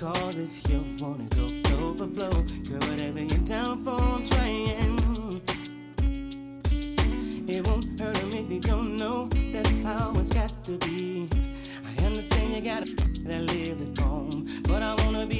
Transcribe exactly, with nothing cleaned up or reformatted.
Cause if you wanna go blow for blow, girl, whatever you're down for, I'm trying. It won't hurt him if you don't know that's how it's got to be. I understand you gotta that live at home, but I wanna be